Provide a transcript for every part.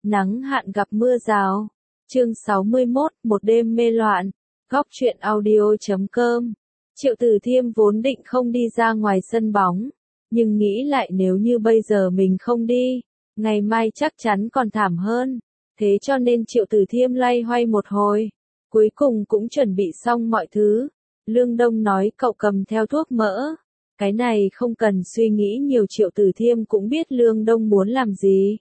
Nắng hạn gặp mưa rào. Chương 61, một đêm mê loạn. Góc truyện audio.com. Triệu Tử Thiêm vốn định không đi ra ngoài sân bóng, nhưng nghĩ lại nếu như bây giờ mình không đi, ngày mai chắc chắn còn thảm hơn. Thế cho nên Triệu Tử Thiêm loay hoay một hồi, cuối cùng cũng chuẩn bị xong mọi thứ. Lương Đông nói cậu cầm theo thuốc mỡ. Cái này không cần suy nghĩ nhiều, Triệu Tử Thiêm cũng biết Lương Đông muốn làm gì.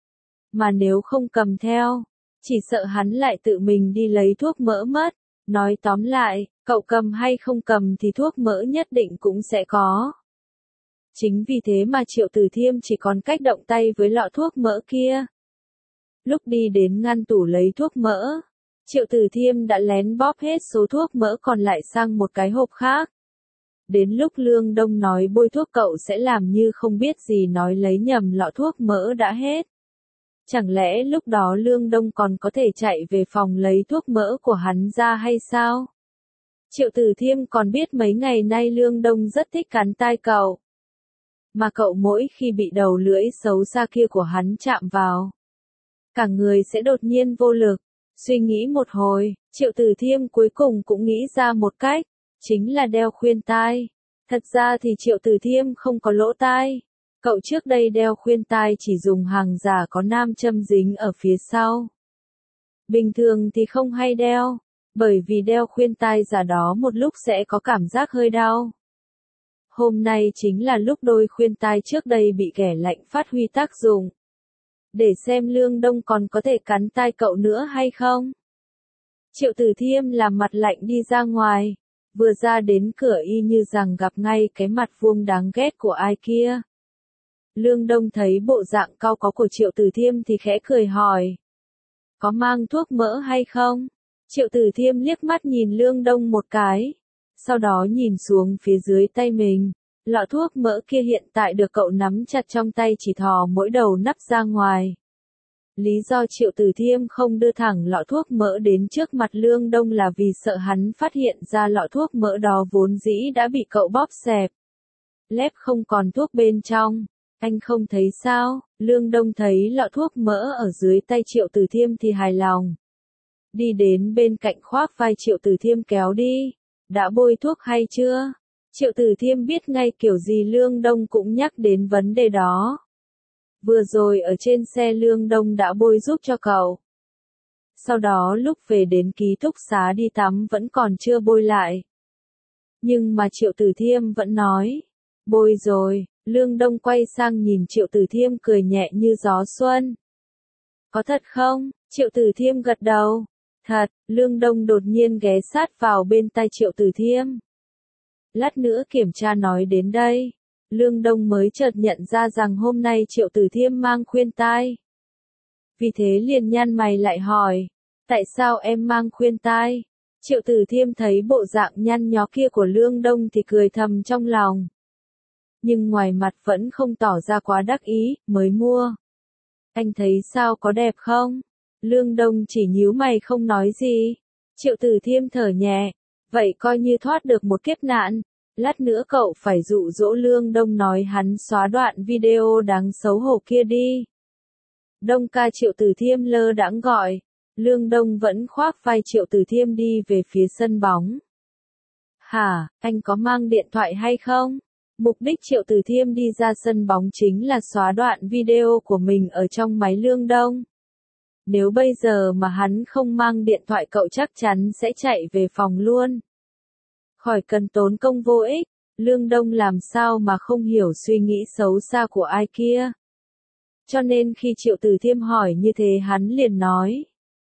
Mà nếu không cầm theo, chỉ sợ hắn lại tự mình đi lấy thuốc mỡ mất. Nói tóm lại, cậu cầm hay không cầm thì thuốc mỡ nhất định cũng sẽ có. Chính vì thế mà Triệu Tử Thiêm chỉ còn cách động tay với lọ thuốc mỡ kia. Lúc đi đến ngăn tủ lấy thuốc mỡ, Triệu Tử Thiêm đã lén bóp hết số thuốc mỡ còn lại sang một cái hộp khác. Đến lúc Lương Đông nói bôi thuốc cậu sẽ làm như không biết gì, nói lấy nhầm lọ thuốc mỡ đã hết. Chẳng lẽ lúc đó Lương Đông còn có thể chạy về phòng lấy thuốc mỡ của hắn ra hay sao? Triệu Tử Thiêm còn biết mấy ngày nay Lương Đông rất thích cắn tai cậu. Mà cậu mỗi khi bị đầu lưỡi xấu xa kia của hắn chạm vào, cả người sẽ đột nhiên vô lực. Suy nghĩ một hồi, Triệu Tử Thiêm cuối cùng cũng nghĩ ra một cách, chính là đeo khuyên tai. Thật ra thì Triệu Tử Thiêm không có lỗ tai. Cậu trước đây đeo khuyên tai chỉ dùng hàng giả có nam châm dính ở phía sau. Bình thường thì không hay đeo, bởi vì đeo khuyên tai giả đó một lúc sẽ có cảm giác hơi đau. Hôm nay chính là lúc đôi khuyên tai trước đây bị ghẻ lạnh phát huy tác dụng. Để xem Lương Đông còn có thể cắn tai cậu nữa hay không. Triệu Tử Thiêm làm mặt lạnh đi ra ngoài, vừa ra đến cửa y như rằng gặp ngay cái mặt vuông đáng ghét của ai kia. Lương Đông thấy bộ dạng cau có của Triệu Tử Thiêm thì khẽ cười hỏi. Có mang thuốc mỡ hay không? Triệu Tử Thiêm liếc mắt nhìn Lương Đông một cái, sau đó nhìn xuống phía dưới tay mình. Lọ thuốc mỡ kia hiện tại được cậu nắm chặt trong tay, chỉ thò mỗi đầu nắp ra ngoài. Lý do Triệu Tử Thiêm không đưa thẳng lọ thuốc mỡ đến trước mặt Lương Đông là vì sợ hắn phát hiện ra lọ thuốc mỡ đó vốn dĩ đã bị cậu bóp xẹp. Lép không còn thuốc bên trong. Anh không thấy sao? Lương Đông thấy lọ thuốc mỡ ở dưới tay Triệu Tử Thiêm thì hài lòng. Đi đến bên cạnh khoác vai Triệu Tử Thiêm kéo đi. Đã bôi thuốc hay chưa? Triệu Tử Thiêm biết ngay kiểu gì Lương Đông cũng nhắc đến vấn đề đó. Vừa rồi ở trên xe Lương Đông đã bôi giúp cho cậu. Sau đó lúc về đến ký túc xá đi tắm vẫn còn chưa bôi lại. Nhưng mà Triệu Tử Thiêm vẫn nói. Bôi rồi. Lương Đông quay sang nhìn Triệu Tử Thiêm cười nhẹ như gió xuân. Có thật không? Triệu Tử Thiêm gật đầu. Thật. Lương Đông đột nhiên ghé sát vào bên tai Triệu Tử Thiêm. Lát nữa kiểm tra nói đến đây, Lương Đông mới chợt nhận ra rằng hôm nay Triệu Tử Thiêm mang khuyên tai. Vì thế liền nhăn mày lại hỏi, tại sao em mang khuyên tai? Triệu Tử Thiêm thấy bộ dạng nhăn nhó kia của Lương Đông thì cười thầm trong lòng. Nhưng ngoài mặt vẫn không tỏ ra quá đắc ý, mới mua. Anh thấy sao, có đẹp không? Lương Đông chỉ nhíu mày không nói gì. Triệu Tử Thiêm thở nhẹ. Vậy coi như thoát được một kiếp nạn. Lát nữa cậu phải dụ dỗ Lương Đông nói hắn xóa đoạn video đáng xấu hổ kia đi. Đông ca, Triệu Tử Thiêm lơ đãng gọi. Lương Đông vẫn khoác vai Triệu Tử Thiêm đi về phía sân bóng. Hả, anh có mang điện thoại hay không? Mục đích Triệu Tử Thiêm đi ra sân bóng chính là xóa đoạn video của mình ở trong máy Lương Đông. Nếu bây giờ mà hắn không mang điện thoại cậu chắc chắn sẽ chạy về phòng luôn. Khỏi cần tốn công vô ích, Lương Đông làm sao mà không hiểu suy nghĩ xấu xa của ai kia. Cho nên khi Triệu Tử Thiêm hỏi như thế hắn liền nói.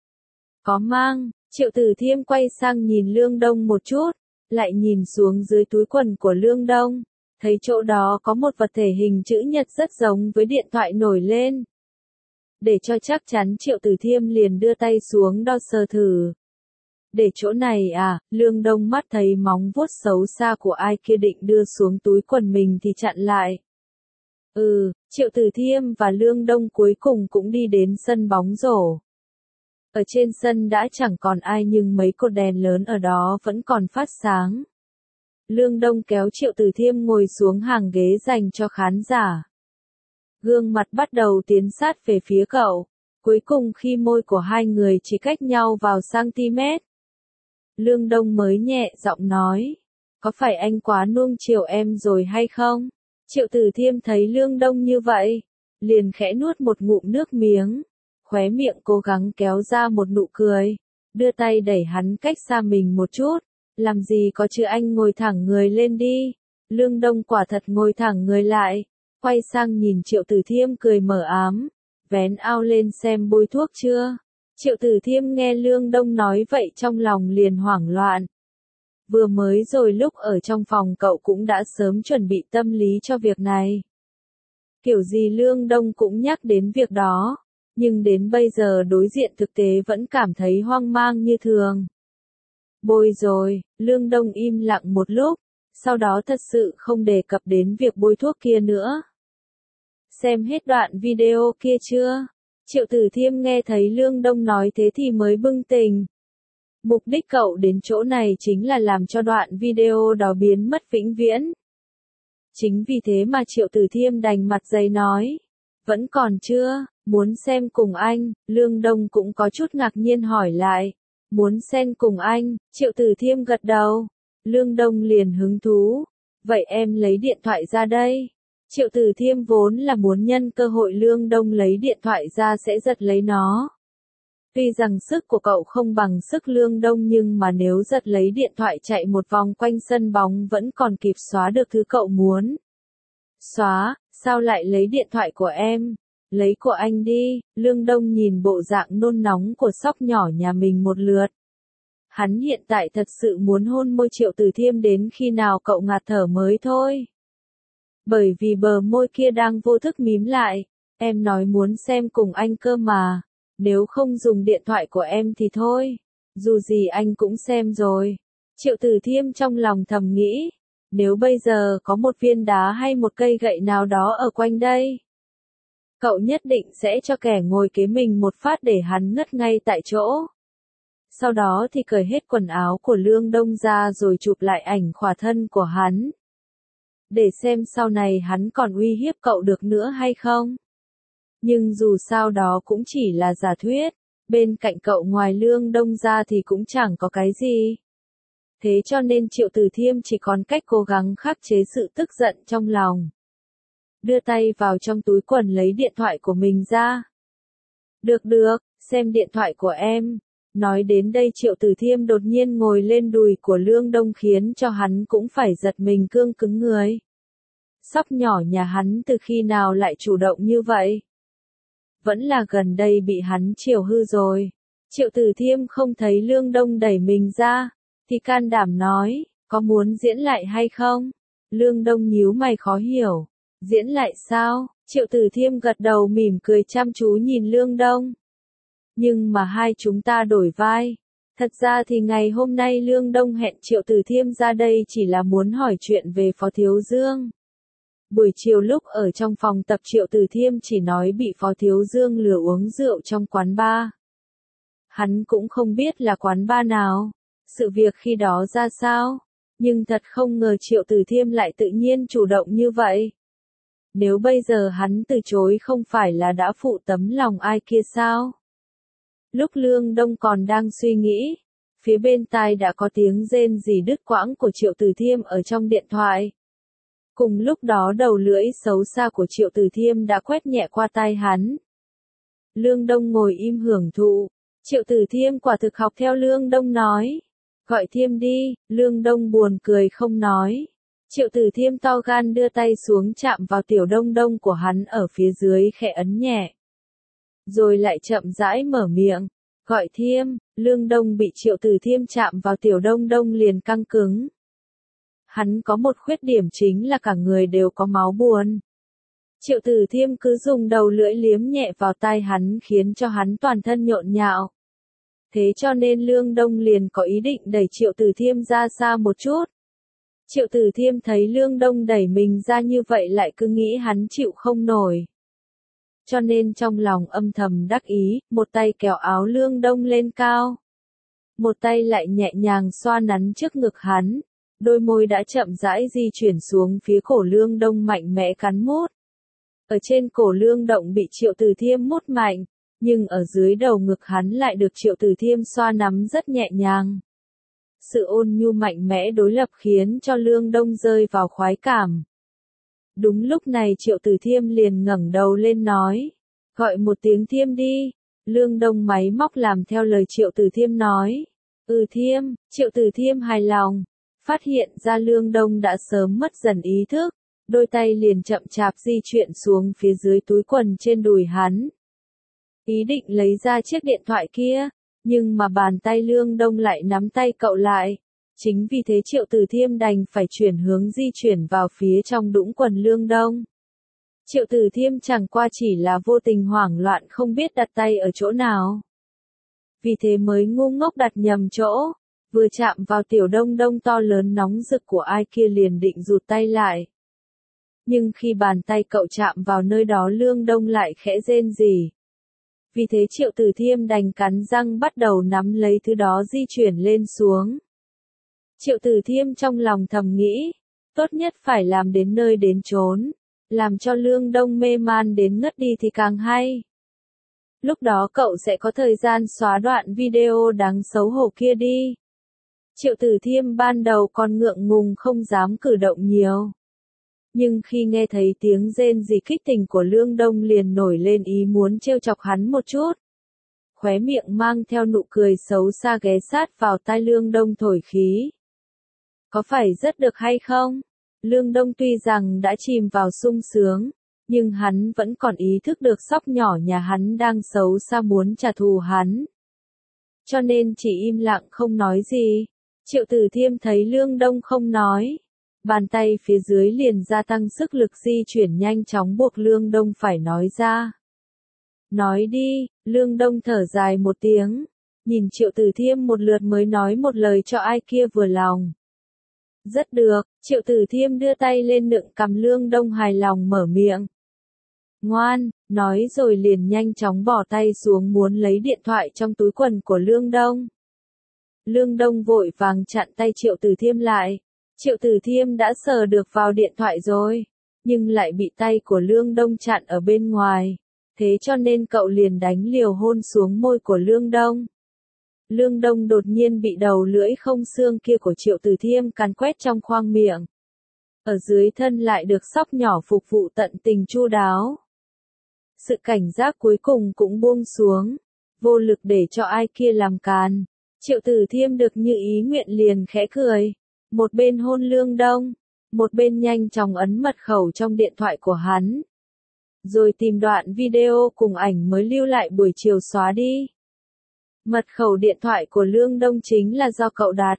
Có mang. Triệu Tử Thiêm quay sang nhìn Lương Đông một chút, lại nhìn xuống dưới túi quần của Lương Đông, thấy chỗ đó có một vật thể hình chữ nhật rất giống với điện thoại nổi lên. Để cho chắc chắn Triệu Tử Thiêm liền đưa tay xuống đo sờ thử. Để chỗ này à? Lương Đông mắt thấy móng vuốt xấu xa của ai kia định đưa xuống túi quần mình thì chặn lại. Triệu Tử Thiêm và Lương Đông cuối cùng cũng đi đến sân bóng rổ. Ở trên sân đã chẳng còn ai nhưng mấy cột đèn lớn ở đó vẫn còn phát sáng. Lương Đông kéo Triệu Tử Thiêm ngồi xuống hàng ghế dành cho khán giả. Gương mặt bắt đầu tiến sát về phía cậu. Cuối cùng khi môi của hai người chỉ cách nhau vào cm, Lương Đông mới nhẹ giọng nói, có phải anh quá nuông chiều em rồi hay không? Triệu Tử Thiêm thấy Lương Đông như vậy, liền khẽ nuốt một ngụm nước miếng, khóe miệng cố gắng kéo ra một nụ cười, đưa tay đẩy hắn cách xa mình một chút, làm gì có chứ anh ngồi thẳng người lên đi. Lương Đông quả thật ngồi thẳng người lại, quay sang nhìn Triệu Tử Thiêm cười mờ ám, vén ao lên xem bôi thuốc chưa. Triệu Tử Thiêm nghe Lương Đông nói vậy trong lòng liền hoảng loạn. Vừa mới rồi lúc ở trong phòng cậu cũng đã sớm chuẩn bị tâm lý cho việc này. Kiểu gì Lương Đông cũng nhắc đến việc đó, nhưng đến bây giờ đối diện thực tế vẫn cảm thấy hoang mang như thường. Bôi rồi, Lương Đông im lặng một lúc, sau đó thật sự không đề cập đến việc bôi thuốc kia nữa. Xem hết đoạn video kia chưa? Triệu Tử Thiêm nghe thấy Lương Đông nói thế thì mới bừng tỉnh. Mục đích cậu đến chỗ này chính là làm cho đoạn video đó biến mất vĩnh viễn. Chính vì thế mà Triệu Tử Thiêm đành mặt dày nói. Vẫn còn chưa, muốn xem cùng anh, Lương Đông cũng có chút ngạc nhiên hỏi lại. Muốn xem cùng anh, Triệu Tử Thiêm gật đầu. Lương Đông liền hứng thú. Vậy em lấy điện thoại ra đây. Triệu Tử Thiêm vốn là muốn nhân cơ hội Lương Đông lấy điện thoại ra sẽ giật lấy nó. Tuy rằng sức của cậu không bằng sức Lương Đông nhưng mà nếu giật lấy điện thoại chạy một vòng quanh sân bóng vẫn còn kịp xóa được thứ cậu muốn. Xóa, sao lại lấy điện thoại của em? Lấy của anh đi. Lương Đông nhìn bộ dạng nôn nóng của sóc nhỏ nhà mình một lượt. Hắn hiện tại thật sự muốn hôn môi Triệu Tử Thiêm đến khi nào cậu ngạt thở mới thôi. Bởi vì bờ môi kia đang vô thức mím lại, em nói muốn xem cùng anh cơ mà, nếu không dùng điện thoại của em thì thôi, dù gì anh cũng xem rồi. Triệu Tử Thiêm trong lòng thầm nghĩ, nếu bây giờ có một viên đá hay một cây gậy nào đó ở quanh đây, cậu nhất định sẽ cho kẻ ngồi kế mình một phát để hắn ngất ngay tại chỗ. Sau đó thì cởi hết quần áo của Lương Đông ra rồi chụp lại ảnh khỏa thân của hắn. Để xem sau này hắn còn uy hiếp cậu được nữa hay không. Nhưng dù sao đó cũng chỉ là giả thuyết, bên cạnh cậu ngoài Lương Đông ra thì cũng chẳng có cái gì. Thế cho nên Triệu Tử Thiêm chỉ còn cách cố gắng khắc chế sự tức giận trong lòng. Đưa tay vào trong túi quần lấy điện thoại của mình ra. Được, xem điện thoại của em. Nói đến đây Triệu Tử Thiêm đột nhiên ngồi lên đùi của Lương Đông khiến cho hắn cũng phải giật mình cương cứng người. Sóc nhỏ nhà hắn từ khi nào lại chủ động như vậy? Vẫn là gần đây bị hắn chiều hư rồi. Triệu Tử Thiêm không thấy Lương Đông đẩy mình ra, thì can đảm nói, có muốn diễn lại hay không? Lương Đông nhíu mày khó hiểu. Diễn lại sao? Triệu Tử Thiêm gật đầu mỉm cười chăm chú nhìn Lương Đông. Nhưng mà hai chúng ta đổi vai. Thật ra thì ngày hôm nay Lương Đông hẹn Triệu Tử Thiêm ra đây chỉ là muốn hỏi chuyện về Phó Thiếu Dương. Buổi chiều lúc ở trong phòng tập Triệu Tử Thiêm chỉ nói bị Phó Thiếu Dương lừa uống rượu trong quán bar. Hắn cũng không biết là quán bar nào, sự việc khi đó ra sao, nhưng thật không ngờ Triệu Tử Thiêm lại tự nhiên chủ động như vậy. Nếu bây giờ hắn từ chối không phải là đã phụ tấm lòng ai kia sao? Lúc Lương Đông còn đang suy nghĩ, phía bên tai đã có tiếng rên rỉ đứt quãng của Triệu Tử Thiêm ở trong điện thoại. Cùng lúc đó đầu lưỡi xấu xa của Triệu Tử Thiêm đã quét nhẹ qua tai hắn. Lương Đông ngồi im hưởng thụ, Triệu Tử Thiêm quả thực học theo Lương Đông nói. Gọi Thiêm đi, Lương Đông buồn cười không nói. Triệu Tử Thiêm to gan đưa tay xuống chạm vào tiểu đông đông của hắn ở phía dưới khẽ ấn nhẹ. Rồi lại chậm rãi mở miệng, gọi Thiêm. Lương Đông bị Triệu Tử Thiêm chạm vào tiểu đông đông liền căng cứng. Hắn có một khuyết điểm chính là cả người đều có máu buồn. Triệu Tử Thiêm cứ dùng đầu lưỡi liếm nhẹ vào tai hắn khiến cho hắn toàn thân nhộn nhạo. Thế cho nên Lương Đông liền có ý định đẩy Triệu Tử Thiêm ra xa một chút. Triệu Tử Thiêm thấy Lương Đông đẩy mình ra như vậy lại cứ nghĩ hắn chịu không nổi. Cho nên trong lòng âm thầm đắc ý, một tay kéo áo Lương Đông lên cao. Một tay lại nhẹ nhàng xoa nắn trước ngực hắn. Đôi môi đã chậm rãi di chuyển xuống phía cổ Lương Đông mạnh mẽ cắn mút. Ở trên cổ Lương Động bị Triệu Tử Thiêm mút mạnh, Nhưng ở dưới đầu ngực hắn lại được Triệu Tử Thiêm xoa nắm rất nhẹ nhàng. Sự ôn nhu mạnh mẽ đối lập khiến cho Lương Đông rơi vào khoái cảm. Đúng lúc này Triệu Tử Thiêm liền ngẩng đầu lên nói, gọi một tiếng Thiêm đi. Lương Đông máy móc làm theo lời Triệu Tử Thiêm nói. Thiêm. Triệu Tử Thiêm hài lòng. Phát hiện ra Lương Đông đã sớm mất dần ý thức, đôi tay liền chậm chạp di chuyển xuống phía dưới túi quần trên đùi hắn. Ý định lấy ra chiếc điện thoại kia, nhưng mà bàn tay Lương Đông lại nắm tay cậu lại. Chính vì thế Triệu Tử Thiêm đành phải chuyển hướng di chuyển vào phía trong đũng quần Lương Đông. Triệu Tử Thiêm chẳng qua chỉ là vô tình hoảng loạn không biết đặt tay ở chỗ nào. Vì thế mới ngu ngốc đặt nhầm chỗ, vừa chạm vào tiểu đông đông to lớn nóng rực của ai kia liền định rụt tay lại. Nhưng khi bàn tay cậu chạm vào nơi đó Lương Đông lại khẽ rên rỉ. Vì thế Triệu Tử Thiêm đành cắn răng bắt đầu nắm lấy thứ đó di chuyển lên xuống. Triệu Tử Thiêm trong lòng thầm nghĩ, tốt nhất phải làm đến nơi đến chốn, làm cho Lương Đông mê man đến ngất đi thì càng hay. Lúc đó cậu sẽ có thời gian xóa đoạn video đáng xấu hổ kia đi. Triệu Tử Thiêm ban đầu còn ngượng ngùng không dám cử động nhiều. Nhưng khi nghe thấy tiếng rên rỉ kích tình của Lương Đông liền nổi lên ý muốn trêu chọc hắn một chút. Khóe miệng mang theo nụ cười xấu xa ghé sát vào tai Lương Đông thổi khí. Có phải rất được hay không? Lương Đông tuy rằng đã chìm vào sung sướng, nhưng hắn vẫn còn ý thức được sóc nhỏ nhà hắn đang xấu xa muốn trả thù hắn. Cho nên chỉ im lặng không nói gì. Triệu Tử Thiêm thấy Lương Đông không nói. Bàn tay phía dưới liền gia tăng sức lực di chuyển nhanh chóng buộc Lương Đông phải nói ra. Nói đi, Lương Đông thở dài một tiếng. Nhìn Triệu Tử Thiêm một lượt mới nói một lời cho ai kia vừa lòng. Rất được, Triệu Tử Thiêm đưa tay lên nựng cằm Lương Đông hài lòng mở miệng. Ngoan, nói rồi liền nhanh chóng bỏ tay xuống muốn lấy điện thoại trong túi quần của Lương Đông. Lương Đông vội vàng chặn tay Triệu Tử Thiêm lại. Triệu Tử Thiêm đã sờ được vào điện thoại rồi, nhưng lại bị tay của Lương Đông chặn ở bên ngoài. Thế cho nên cậu liền đánh liều hôn xuống môi của Lương Đông. Lương Đông đột nhiên bị đầu lưỡi không xương kia của Triệu Tử Thiêm càn quét trong khoang miệng. Ở dưới thân lại được sóc nhỏ phục vụ tận tình chu đáo. Sự cảnh giác cuối cùng cũng buông xuống, vô lực để cho ai kia làm càn. Triệu Tử Thiêm được như ý nguyện liền khẽ cười. Một bên hôn Lương Đông, một bên nhanh chóng ấn mật khẩu trong điện thoại của hắn. Rồi tìm đoạn video cùng ảnh mới lưu lại buổi chiều xóa đi. Mật khẩu điện thoại của Lương Đông chính là do cậu đặt.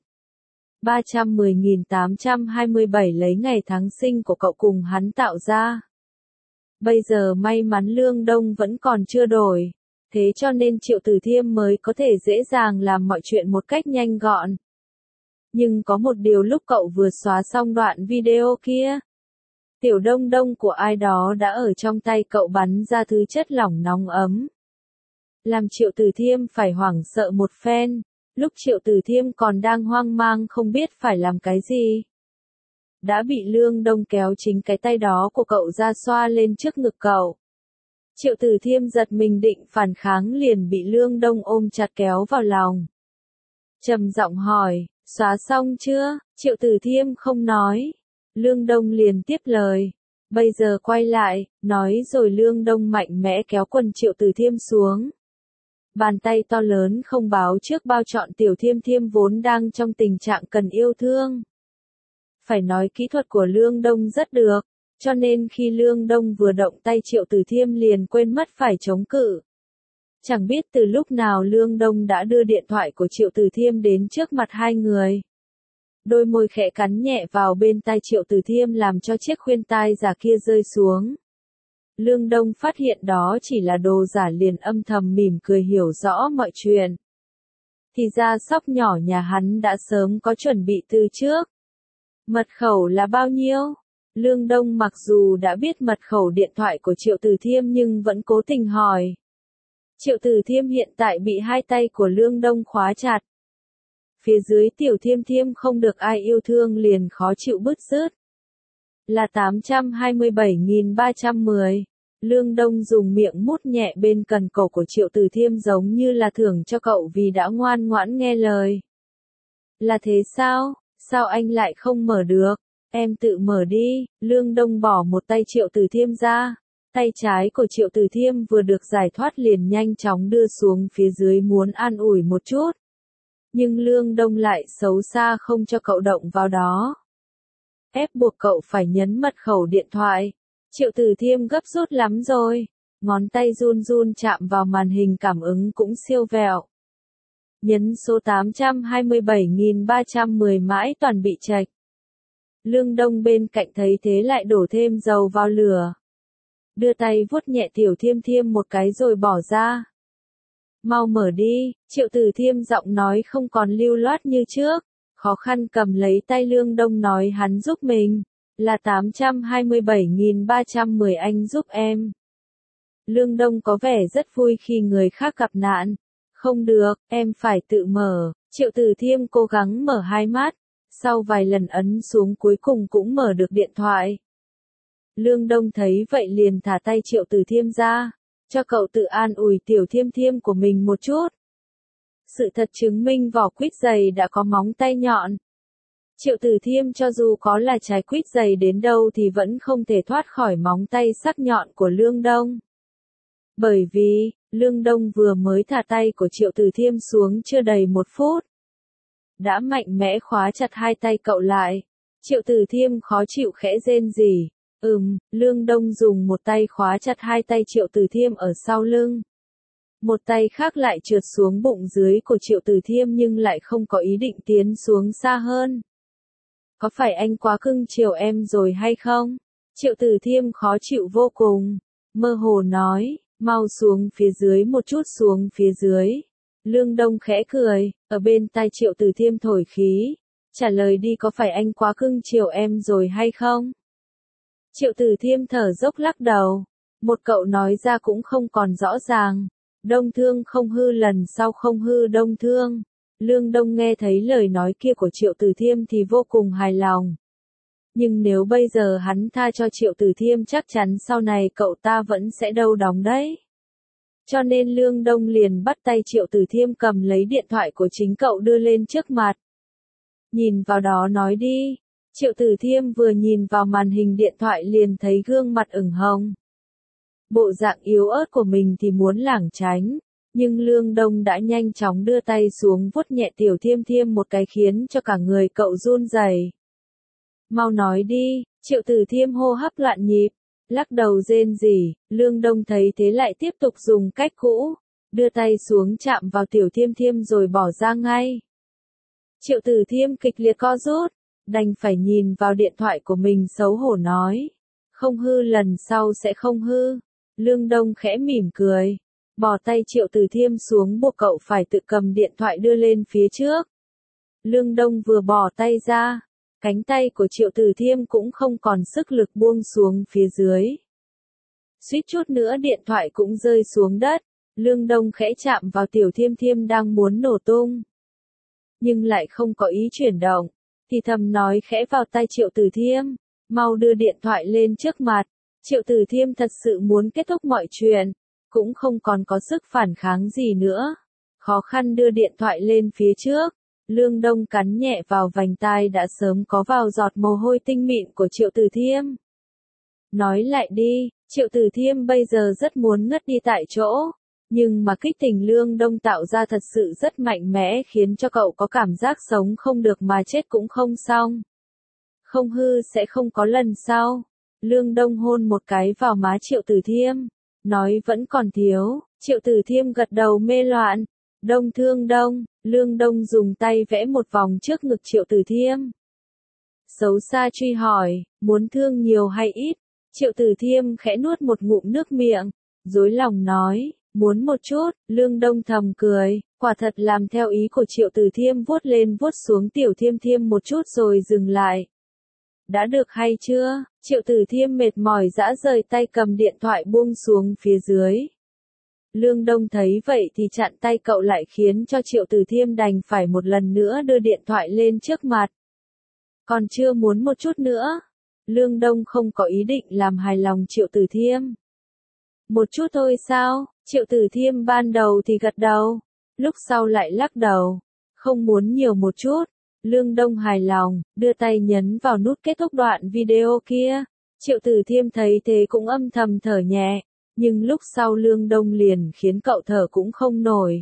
310.827 lấy ngày tháng sinh của cậu cùng hắn tạo ra. Bây giờ may mắn Lương Đông vẫn còn chưa đổi, thế cho nên Triệu Tử Thiêm mới có thể dễ dàng làm mọi chuyện một cách nhanh gọn. Nhưng có một điều lúc cậu vừa xóa xong đoạn video kia, tiểu đông đông của ai đó đã ở trong tay cậu bắn ra thứ chất lỏng nóng ấm. Làm Triệu Tử Thiêm phải hoảng sợ một phen, lúc Triệu Tử Thiêm còn đang hoang mang không biết phải làm cái gì. Đã bị Lương Đông kéo chính cái tay đó của cậu ra xoa lên trước ngực cậu. Triệu Tử Thiêm giật mình định phản kháng liền bị Lương Đông ôm chặt kéo vào lòng. Trầm giọng hỏi, xóa xong chưa? Triệu Tử Thiêm không nói. Lương Đông liền tiếp lời. Bây giờ quay lại, nói rồi Lương Đông mạnh mẽ kéo quần Triệu Tử Thiêm xuống. Bàn tay to lớn không báo trước bao trọn tiểu Thiêm Thiêm vốn đang trong tình trạng cần yêu thương. Phải nói kỹ thuật của Lương Đông rất được, cho nên khi Lương Đông vừa động tay Triệu Tử Thiêm liền quên mất phải chống cự. Chẳng biết từ lúc nào Lương Đông đã đưa điện thoại của Triệu Tử Thiêm đến trước mặt hai người. Đôi môi khẽ cắn nhẹ vào bên tai Triệu Tử Thiêm làm cho chiếc khuyên tai giả kia rơi xuống. Lương Đông phát hiện đó chỉ là đồ giả liền âm thầm mỉm cười hiểu rõ mọi chuyện. Thì ra sóc nhỏ nhà hắn đã sớm có chuẩn bị từ trước. Mật khẩu là bao nhiêu? Lương Đông mặc dù đã biết mật khẩu điện thoại của Triệu Tử Thiêm nhưng vẫn cố tình hỏi. Triệu Tử Thiêm hiện tại bị hai tay của Lương Đông khóa chặt. Phía dưới tiểu Thiêm Thiêm không được ai yêu thương liền khó chịu bứt rứt. Là 827.310. Lương Đông dùng miệng mút nhẹ bên cần cổ của Triệu Từ Thiêm giống như là thưởng cho cậu vì đã ngoan ngoãn nghe lời. Là thế sao? Sao anh lại không mở được? Em tự mở đi. Lương Đông bỏ một tay Triệu Từ Thiêm ra. Tay trái của Triệu Từ Thiêm vừa được giải thoát liền nhanh chóng đưa xuống phía dưới muốn an ủi một chút. Nhưng Lương Đông lại xấu xa không cho cậu động vào đó. Ép buộc cậu phải nhấn mật khẩu điện thoại. Triệu Từ Thiêm gấp rút lắm rồi. Ngón tay run run chạm vào màn hình cảm ứng cũng siêu vẹo. Nhấn số 827.310 mãi toàn bị chệch. Lương Đông bên cạnh thấy thế lại đổ thêm dầu vào lửa. Đưa tay vuốt nhẹ Tiểu Thiêm Thiêm một cái rồi bỏ ra. Mau mở đi, Triệu Từ Thiêm giọng nói không còn lưu loát như trước. Khó khăn cầm lấy tay Lương Đông nói hắn giúp mình. Là 827.310 anh giúp em. Lương Đông có vẻ rất vui khi người khác gặp nạn. Không được, em phải tự mở. Triệu Từ Thiêm cố gắng mở hai mắt. Sau vài lần ấn xuống cuối cùng cũng mở được điện thoại. Lương Đông thấy vậy liền thả tay Triệu Từ Thiêm ra. Cho cậu tự an ủi Tiểu Thiêm Thiêm của mình một chút. Sự thật chứng minh vỏ quýt dày đã có móng tay nhọn. Triệu Từ Thiêm cho dù có là trái quýt dày đến đâu thì vẫn không thể thoát khỏi móng tay sắc nhọn của Lương Đông. Bởi vì, Lương Đông vừa mới thả tay của Triệu Từ Thiêm xuống chưa đầy 1 phút. Đã mạnh mẽ khóa chặt hai tay cậu lại. Triệu Từ Thiêm khó chịu khẽ rên rỉ. Lương Đông dùng một tay khóa chặt hai tay Triệu Từ Thiêm ở sau lưng. Một tay khác lại trượt xuống bụng dưới của Triệu Từ Thiêm nhưng lại không có ý định tiến xuống xa hơn. Có phải anh quá cưng chiều em rồi hay không? Triệu Từ Thiêm khó chịu vô cùng. Mơ hồ nói, mau xuống phía dưới một chút xuống phía dưới. Lương Đông khẽ cười, ở bên tai Triệu Từ Thiêm thổi khí. Trả lời đi có phải anh quá cưng chiều em rồi hay không? Triệu Từ Thiêm thở dốc lắc đầu. Một cậu nói ra cũng không còn rõ ràng. Đông thương không hư lần sau không hư đông thương. Lương Đông nghe thấy lời nói kia của Triệu Từ Thiêm thì vô cùng hài lòng. Nhưng nếu bây giờ hắn tha cho Triệu Từ Thiêm chắc chắn sau này cậu ta vẫn sẽ đâu đóng đấy. Cho nên Lương Đông liền bắt tay Triệu Từ Thiêm cầm lấy điện thoại của chính cậu đưa lên trước mặt. Nhìn vào đó nói đi. Triệu Từ Thiêm vừa nhìn vào màn hình điện thoại liền thấy gương mặt ửng hồng. Bộ dạng yếu ớt của mình thì muốn lảng tránh. Nhưng Lương Đông đã nhanh chóng đưa tay xuống vuốt nhẹ Tiểu Thiêm Thiêm một cái khiến cho cả người cậu run rẩy. Mau nói đi, Triệu Từ Thiêm hô hấp loạn nhịp, lắc đầu rên rỉ. Lương Đông thấy thế lại tiếp tục dùng cách cũ, đưa tay xuống chạm vào Tiểu Thiêm Thiêm rồi bỏ ra ngay. Triệu Từ Thiêm kịch liệt co rút, đành phải nhìn vào điện thoại của mình xấu hổ nói. Không hư lần sau sẽ không hư. Lương Đông khẽ mỉm cười. Bỏ tay Triệu Từ Thiêm xuống buộc cậu phải tự cầm điện thoại đưa lên phía trước. Lương Đông vừa bỏ tay ra, cánh tay của Triệu Từ Thiêm cũng không còn sức lực buông xuống phía dưới. Suýt chút nữa điện thoại cũng rơi xuống đất. Lương Đông khẽ chạm vào Tiểu Thiêm Thiêm đang muốn nổ tung. Nhưng lại không có ý chuyển động, thì thầm nói khẽ vào tai Triệu Từ Thiêm. Mau đưa điện thoại lên trước mặt. Triệu Từ Thiêm thật sự muốn kết thúc mọi chuyện. Cũng không còn có sức phản kháng gì nữa. Khó khăn đưa điện thoại lên phía trước. Lương Đông cắn nhẹ vào vành tai đã sớm có vào giọt mồ hôi tinh mịn của Triệu Từ Thiêm. Nói lại đi, Triệu Từ Thiêm bây giờ rất muốn ngất đi tại chỗ. Nhưng mà kích tình Lương Đông tạo ra thật sự rất mạnh mẽ khiến cho cậu có cảm giác sống không được mà chết cũng không xong. Không hư sẽ không có lần sau. Lương Đông hôn một cái vào má Triệu Từ Thiêm. Nói vẫn còn thiếu. Triệu Từ Thiêm gật đầu mê loạn. Đông thương đông. Lương Đông dùng tay vẽ một vòng trước ngực Triệu Từ Thiêm. Xấu xa truy hỏi, muốn thương nhiều hay ít? Triệu Từ Thiêm khẽ nuốt một ngụm nước miệng. Dối lòng nói, muốn một chút. Lương Đông thầm cười, quả thật làm theo ý của Triệu Từ Thiêm vuốt lên vuốt xuống Tiểu Thiêm Thiêm một chút rồi dừng lại. Đã được hay chưa? Triệu Từ Thiêm mệt mỏi dã rời tay cầm điện thoại buông xuống phía dưới. Lương Đông thấy vậy thì chặn tay cậu lại khiến cho Triệu Từ Thiêm đành phải một lần nữa đưa điện thoại lên trước mặt. Còn chưa muốn một chút nữa. Lương Đông không có ý định làm hài lòng Triệu Từ Thiêm. Một chút thôi sao? Triệu Tử Thiêm ban đầu thì gật đầu, lúc sau lại lắc đầu. Không muốn nhiều một chút. Lương Đông hài lòng, đưa tay nhấn vào nút kết thúc đoạn video kia. Triệu Tử Thiêm thấy thế cũng âm thầm thở nhẹ, nhưng lúc sau Lương Đông liền khiến cậu thở cũng không nổi.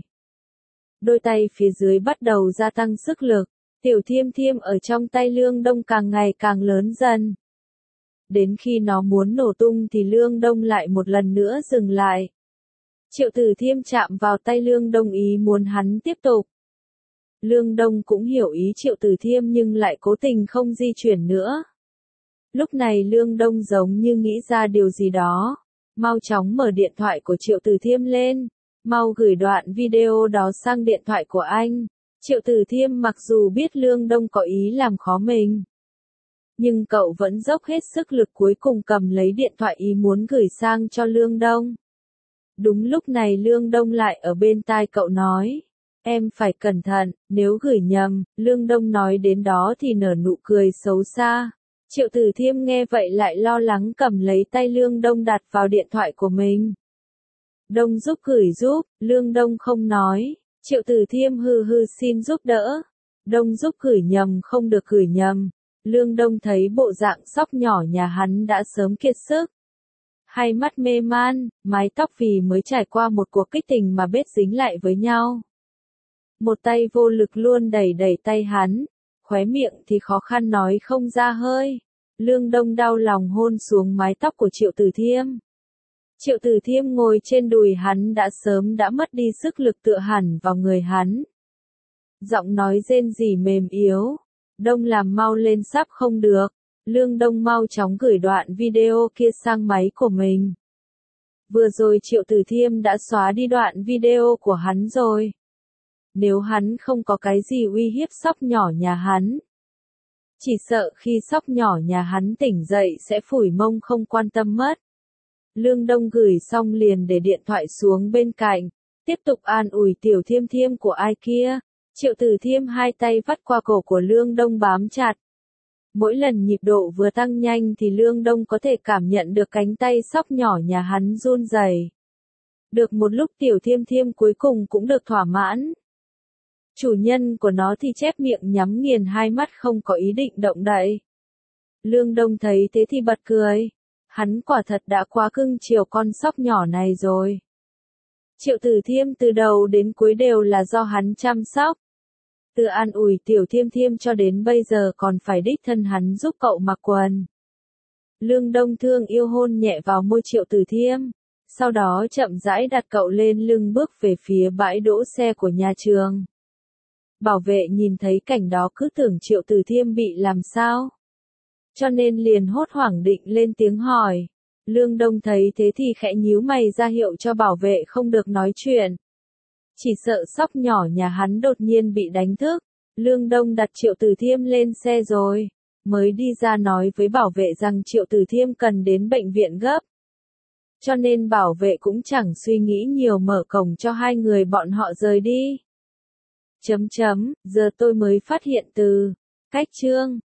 Đôi tay phía dưới bắt đầu gia tăng sức lực, Tiểu Thiêm Thiêm ở trong tay Lương Đông càng ngày càng lớn dần. Đến khi nó muốn nổ tung thì Lương Đông lại một lần nữa dừng lại. Triệu Tử Thiêm chạm vào tay Lương Đông ý muốn hắn tiếp tục. Lương Đông cũng hiểu ý Triệu Tử Thiêm nhưng lại cố tình không di chuyển nữa. Lúc này Lương Đông giống như nghĩ ra điều gì đó. Mau chóng mở điện thoại của Triệu Tử Thiêm lên. Mau gửi đoạn video đó sang điện thoại của anh. Triệu Tử Thiêm mặc dù biết Lương Đông có ý làm khó mình, nhưng cậu vẫn dốc hết sức lực cuối cùng cầm lấy điện thoại ý muốn gửi sang cho Lương Đông. Đúng lúc này Lương Đông lại ở bên tai cậu nói. Em phải cẩn thận, nếu gửi nhầm. Lương Đông nói đến đó thì nở nụ cười xấu xa. Triệu Tử Thiêm nghe vậy lại lo lắng cầm lấy tay Lương Đông đặt vào điện thoại của mình. Đông giúp gửi giúp, Lương Đông không nói. Triệu Tử Thiêm hừ hừ xin giúp đỡ. Đông giúp gửi nhầm không được gửi nhầm. Lương Đông thấy bộ dạng sóc nhỏ nhà hắn đã sớm kiệt sức. Hai mắt mê man, mái tóc vì mới trải qua một cuộc kích tình mà bết dính lại với nhau. Một tay vô lực luôn đẩy đẩy tay hắn, khóe miệng thì khó khăn nói không ra hơi. Lương Đông đau lòng hôn xuống mái tóc của Triệu Tử Thiêm. Triệu Tử Thiêm ngồi trên đùi hắn đã sớm đã mất đi sức lực tựa hẳn vào người hắn. Giọng nói rên rỉ mềm yếu. Đông làm mau lên sắp không được. Lương Đông mau chóng gửi đoạn video kia sang máy của mình. Vừa rồi Triệu Tử Thiêm đã xóa đi đoạn video của hắn rồi. Nếu hắn không có cái gì uy hiếp sóc nhỏ nhà hắn, chỉ sợ khi sóc nhỏ nhà hắn tỉnh dậy sẽ phủi mông không quan tâm mất. Lương Đông gửi xong liền để điện thoại xuống bên cạnh, tiếp tục an ủi Tiểu Thiêm Thiêm của ai kia. Triệu Tử Thiêm hai tay vắt qua cổ của Lương Đông bám chặt. Mỗi lần nhịp độ vừa tăng nhanh thì Lương Đông có thể cảm nhận được cánh tay sóc nhỏ nhà hắn run rẩy. Được một lúc Tiểu Thiêm Thiêm cuối cùng cũng được thỏa mãn. Chủ nhân của nó thì chép miệng nhắm nghiền hai mắt không có ý định động đậy. Lương Đông thấy thế thì bật cười. Hắn quả thật đã quá cưng chiều con sóc nhỏ này rồi. Triệu Tử Thiêm từ đầu đến cuối đều là do hắn chăm sóc. Từ an ủi Tiểu Thiêm Thiêm cho đến bây giờ còn phải đích thân hắn giúp cậu mặc quần. Lương Đông thương yêu hôn nhẹ vào môi Triệu Tử Thiêm. Sau đó chậm rãi đặt cậu lên lưng bước về phía bãi đỗ xe của nhà trường. Bảo vệ nhìn thấy cảnh đó cứ tưởng Triệu Tử Thiêm bị làm sao. Cho nên liền hốt hoảng định lên tiếng hỏi. Lương Đông thấy thế thì khẽ nhíu mày ra hiệu cho bảo vệ không được nói chuyện. Chỉ sợ sóc nhỏ nhà hắn đột nhiên bị đánh thức. Lương Đông đặt Triệu Tử Thiêm lên xe rồi, mới đi ra nói với bảo vệ rằng Triệu Tử Thiêm cần đến bệnh viện gấp. Cho nên bảo vệ cũng chẳng suy nghĩ nhiều mở cổng cho hai người bọn họ rời đi. Giờ tôi mới phát hiện từ cách chương